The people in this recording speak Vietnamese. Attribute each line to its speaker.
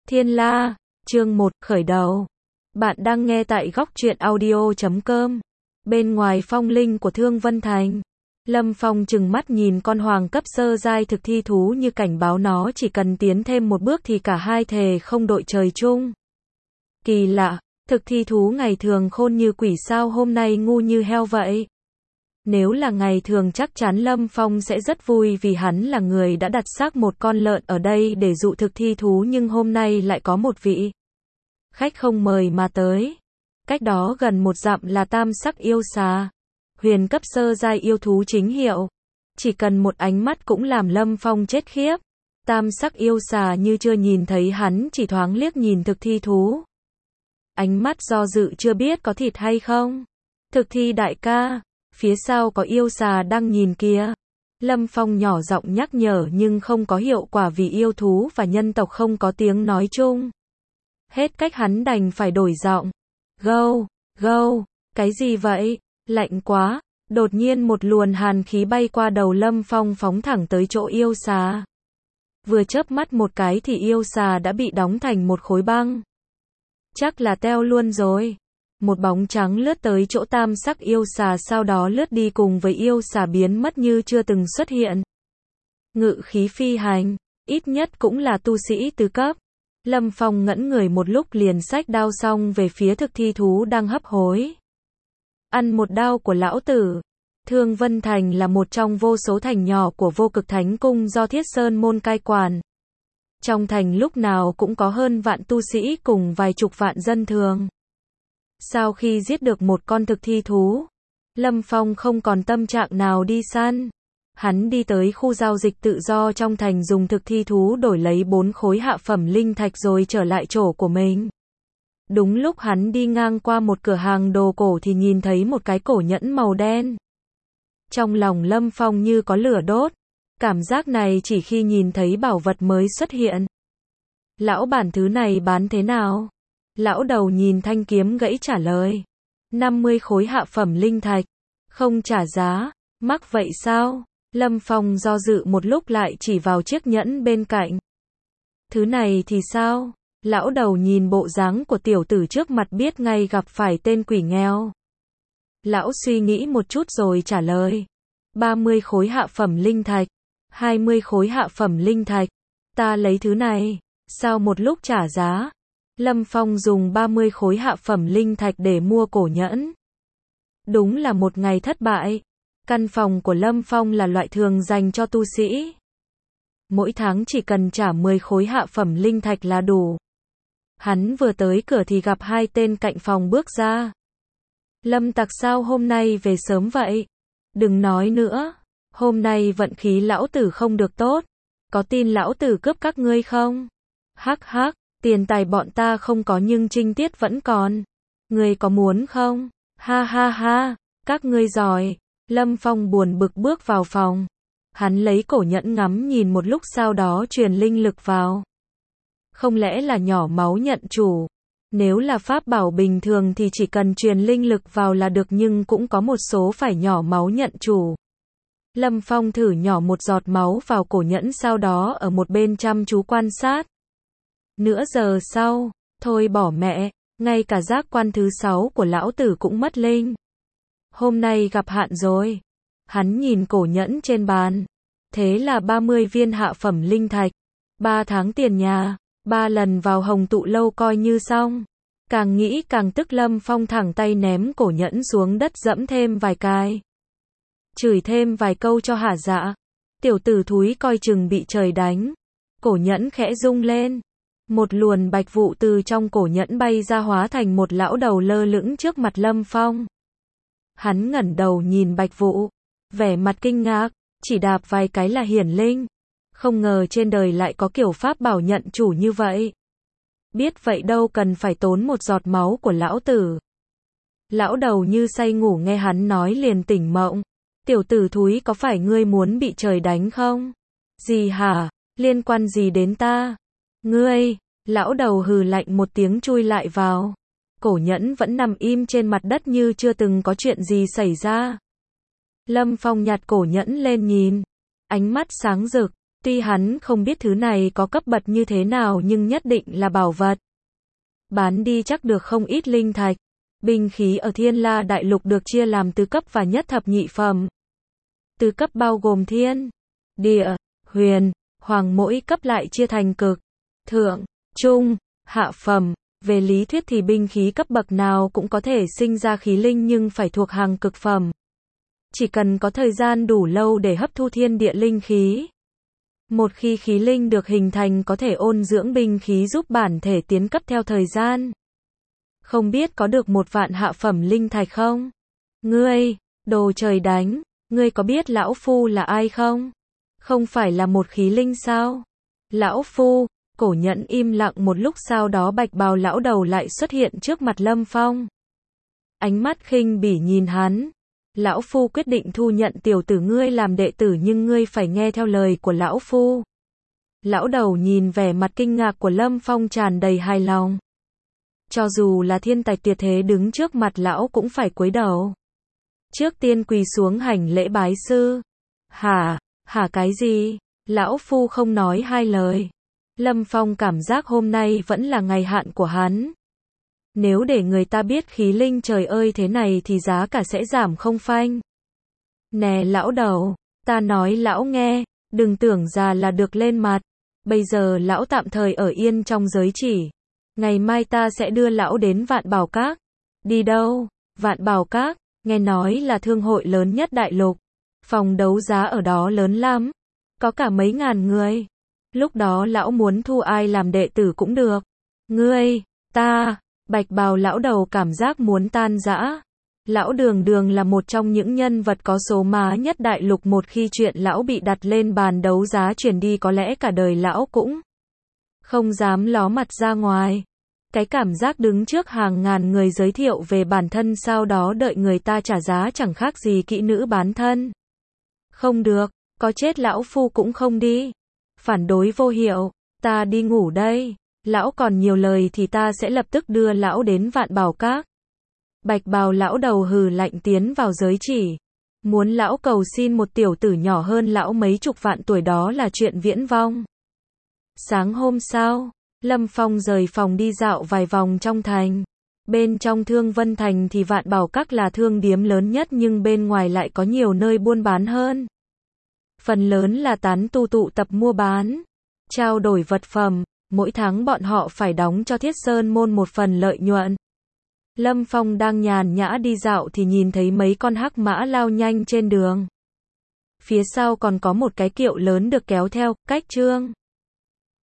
Speaker 1: Thiên La, chương 1, khởi đầu. Bạn đang nghe tại góc truyện audio.com. Bên ngoài phong linh của Thương Vân Thành, Lâm Phong trừng mắt nhìn con hoàng cấp sơ giai thực thi thú như cảnh báo nó chỉ cần tiến thêm một bước thì cả hai thề không đội trời chung. Kỳ lạ, thực thi thú ngày thường khôn như quỷ sao hôm nay ngu như heo vậy. Nếu là ngày thường chắc chắn Lâm Phong sẽ rất vui vì hắn là người đã đặt xác một con lợn ở đây để dụ thực thi thú, nhưng hôm nay lại có một vị khách không mời mà tới. Cách đó gần một dặm là tam sắc yêu xà, huyền cấp sơ giai yêu thú chính hiệu. Chỉ cần một ánh mắt cũng làm Lâm Phong chết khiếp. Tam sắc yêu xà như chưa nhìn thấy hắn, chỉ thoáng liếc nhìn thực thi thú. Ánh mắt do dự chưa biết có thịt hay không. Thực thi đại ca, phía sau có yêu xà đang nhìn kìa. Lâm Phong nhỏ giọng nhắc nhở nhưng không có hiệu quả vì yêu thú và nhân tộc không có tiếng nói chung. Hết cách hắn đành phải đổi giọng. Gâu, gâu, cái gì vậy? Lạnh quá. Đột nhiên một luồn hàn khí bay qua đầu Lâm Phong phóng thẳng tới chỗ yêu xà. Vừa chớp mắt một cái thì yêu xà đã bị đóng thành một khối băng. Chắc là teo luôn rồi. Một bóng trắng lướt tới chỗ tam sắc yêu xà, sau đó lướt đi cùng với yêu xà biến mất như chưa từng xuất hiện. Ngự khí phi hành, ít nhất cũng là tu sĩ tứ cấp. Lâm Phong ngẩn người một lúc liền xách đao xong về phía thực thi thú đang hấp hối. Ăn một đao của lão tử. Thương Vân Thành là một trong vô số thành nhỏ của Vô Cực Thánh Cung do Thiết Sơn Môn cai quản. Trong thành lúc nào cũng có hơn vạn tu sĩ cùng vài chục vạn dân thường. Sau khi giết được một con thực thi thú, Lâm Phong không còn tâm trạng nào đi săn. Hắn đi tới khu giao dịch tự do trong thành dùng thực thi thú đổi lấy 4 khối hạ phẩm linh thạch rồi trở lại chỗ của mình. Đúng lúc hắn đi ngang qua một cửa hàng đồ cổ thì nhìn thấy một cái cổ nhẫn màu đen. Trong lòng Lâm Phong như có lửa đốt. Cảm giác này chỉ khi nhìn thấy bảo vật mới xuất hiện. Lão bản thứ này bán thế nào? Lão đầu nhìn thanh kiếm gãy trả lời. 50 khối hạ phẩm linh thạch. Không trả giá. Mắc vậy sao? Lâm Phong do dự một lúc lại chỉ vào chiếc nhẫn bên cạnh. Thứ này thì sao? Lão đầu nhìn bộ dáng của tiểu tử trước mặt biết ngay gặp phải tên quỷ nghèo. Lão suy nghĩ một chút rồi trả lời. 30 khối hạ phẩm linh thạch. 20 khối hạ phẩm linh thạch. Ta lấy thứ này. Sau một lúc trả giá, Lâm Phong dùng 30 khối hạ phẩm linh thạch để mua cổ nhẫn. Đúng là một ngày thất bại. Căn phòng của Lâm Phong là loại thường dành cho tu sĩ. Mỗi tháng chỉ cần trả 10 khối hạ phẩm linh thạch là đủ. Hắn vừa tới cửa thì gặp hai tên cạnh phòng bước ra. Lâm tặc sao hôm nay về sớm vậy? Đừng nói nữa. Hôm nay vận khí lão tử không được tốt. Có tin lão tử cướp các ngươi không? Hắc hắc, tiền tài bọn ta không có nhưng trinh tiết vẫn còn. Ngươi có muốn không? Ha ha ha, các ngươi giỏi. Lâm Phong buồn bực bước vào phòng. Hắn lấy cổ nhẫn ngắm nhìn một lúc sau đó truyền linh lực vào. Không lẽ là nhỏ máu nhận chủ? Nếu là pháp bảo bình thường thì chỉ cần truyền linh lực vào là được, nhưng cũng có một số phải nhỏ máu nhận chủ. Lâm Phong thử nhỏ một giọt máu vào cổ nhẫn, sau đó ở một bên chăm chú quan sát. Nửa giờ sau, thôi bỏ mẹ, ngay cả giác quan thứ 6 của lão tử cũng mất linh. Hôm nay gặp hạn rồi. Hắn nhìn cổ nhẫn trên bàn. Thế là 30 viên hạ phẩm linh thạch, 3 tháng tiền nhà, 3 lần vào hồng tụ lâu coi như xong. Càng nghĩ càng tức, Lâm Phong thẳng tay ném cổ nhẫn xuống đất dẫm thêm vài cái. Chửi thêm vài câu cho hả dạ. Tiểu tử thúi coi chừng bị trời đánh. Cổ nhẫn khẽ rung lên. Một luồn bạch vụ từ trong cổ nhẫn bay ra hóa thành một lão đầu lơ lửng trước mặt Lâm Phong. Hắn ngẩng đầu nhìn bạch vụ, vẻ mặt kinh ngạc, chỉ đạp vài cái là hiển linh. Không ngờ trên đời lại có kiểu pháp bảo nhận chủ như vậy. Biết vậy đâu cần phải tốn một giọt máu của lão tử. Lão đầu như say ngủ nghe hắn nói liền tỉnh mộng. Tiểu tử thúi, có phải ngươi muốn bị trời đánh không? Gì hả? Liên quan gì đến ta? Ngươi, lão đầu hừ lạnh một tiếng chui lại vào. Cổ nhẫn vẫn nằm im trên mặt đất như chưa từng có chuyện gì xảy ra. Lâm Phong nhặt cổ nhẫn lên nhìn. Ánh mắt sáng rực. Tuy hắn không biết thứ này có cấp bậc như thế nào nhưng nhất định là bảo vật. Bán đi chắc được không ít linh thạch. Binh khí ở Thiên La Đại Lục được chia làm tứ cấp và nhất thập nhị phẩm. Tứ cấp bao gồm thiên, địa, huyền, hoàng, mỗi cấp lại chia thành cực, thượng, trung, hạ phẩm. Về lý thuyết thì binh khí cấp bậc nào cũng có thể sinh ra khí linh nhưng phải thuộc hàng cực phẩm. Chỉ cần có thời gian đủ lâu để hấp thu thiên địa linh khí. Một khi khí linh được hình thành có thể ôn dưỡng binh khí giúp bản thể tiến cấp theo thời gian. Không biết có được 1 vạn hạ phẩm linh thạch không? Ngươi, đồ trời đánh, ngươi có biết lão phu là ai không? Không phải là một khí linh sao? Lão phu, Cổ Nhẫn im lặng một lúc sau đó bạch bào lão đầu lại xuất hiện trước mặt Lâm Phong. Ánh mắt khinh bỉ nhìn hắn. Lão phu quyết định thu nhận tiểu tử ngươi làm đệ tử nhưng ngươi phải nghe theo lời của lão phu. Lão đầu nhìn vẻ mặt kinh ngạc của Lâm Phong tràn đầy hài lòng. Cho dù là thiên tài tuyệt thế đứng trước mặt lão cũng phải cúi đầu. Trước tiên quỳ xuống hành lễ bái sư. Hả cái gì? Lão phu không nói hai lời. Lâm Phong cảm giác hôm nay vẫn là ngày hạn của hắn. Nếu để người ta biết khí linh trời ơi thế này thì giá cả sẽ giảm không phanh. Nè lão đầu, ta nói lão nghe, đừng tưởng già là được lên mặt. Bây giờ lão tạm thời ở yên trong giới chỉ. Ngày mai ta sẽ đưa lão đến Vạn Bảo Các. Đi đâu? Vạn Bảo Các, nghe nói là thương hội lớn nhất đại lục. Phòng đấu giá ở đó lớn lắm. Có cả mấy ngàn người. Lúc đó lão muốn thu ai làm đệ tử cũng được. Ngươi, ta, bạch bào lão đầu cảm giác muốn tan rã. Lão Đường là một trong những nhân vật có số má nhất đại lục, một khi chuyện lão bị đặt lên bàn đấu giá truyền đi có lẽ cả đời lão cũng không dám ló mặt ra ngoài. Cái cảm giác đứng trước hàng ngàn người giới thiệu về bản thân sau đó đợi người ta trả giá chẳng khác gì kỹ nữ bán thân. Không được, có chết lão phu cũng không đi. Phản đối vô hiệu, ta đi ngủ đây. Lão còn nhiều lời thì ta sẽ lập tức đưa lão đến Vạn Bảo Các. Bạch bào lão đầu hừ lạnh tiến vào giới chỉ. Muốn lão cầu xin một tiểu tử nhỏ hơn lão mấy chục vạn tuổi đó là chuyện viễn vông. Sáng hôm sau, Lâm Phong rời phòng đi dạo vài vòng trong thành. Bên trong Thương Vân Thành thì Vạn Bảo Các là thương điếm lớn nhất nhưng bên ngoài lại có nhiều nơi buôn bán hơn. Phần lớn là tán tu tụ tập mua bán, trao đổi vật phẩm, mỗi tháng bọn họ phải đóng cho Thiết Sơn môn một phần lợi nhuận. Lâm Phong đang nhàn nhã đi dạo thì nhìn thấy mấy con hắc mã lao nhanh trên đường. Phía sau còn có một cái kiệu lớn được kéo theo, cách Trương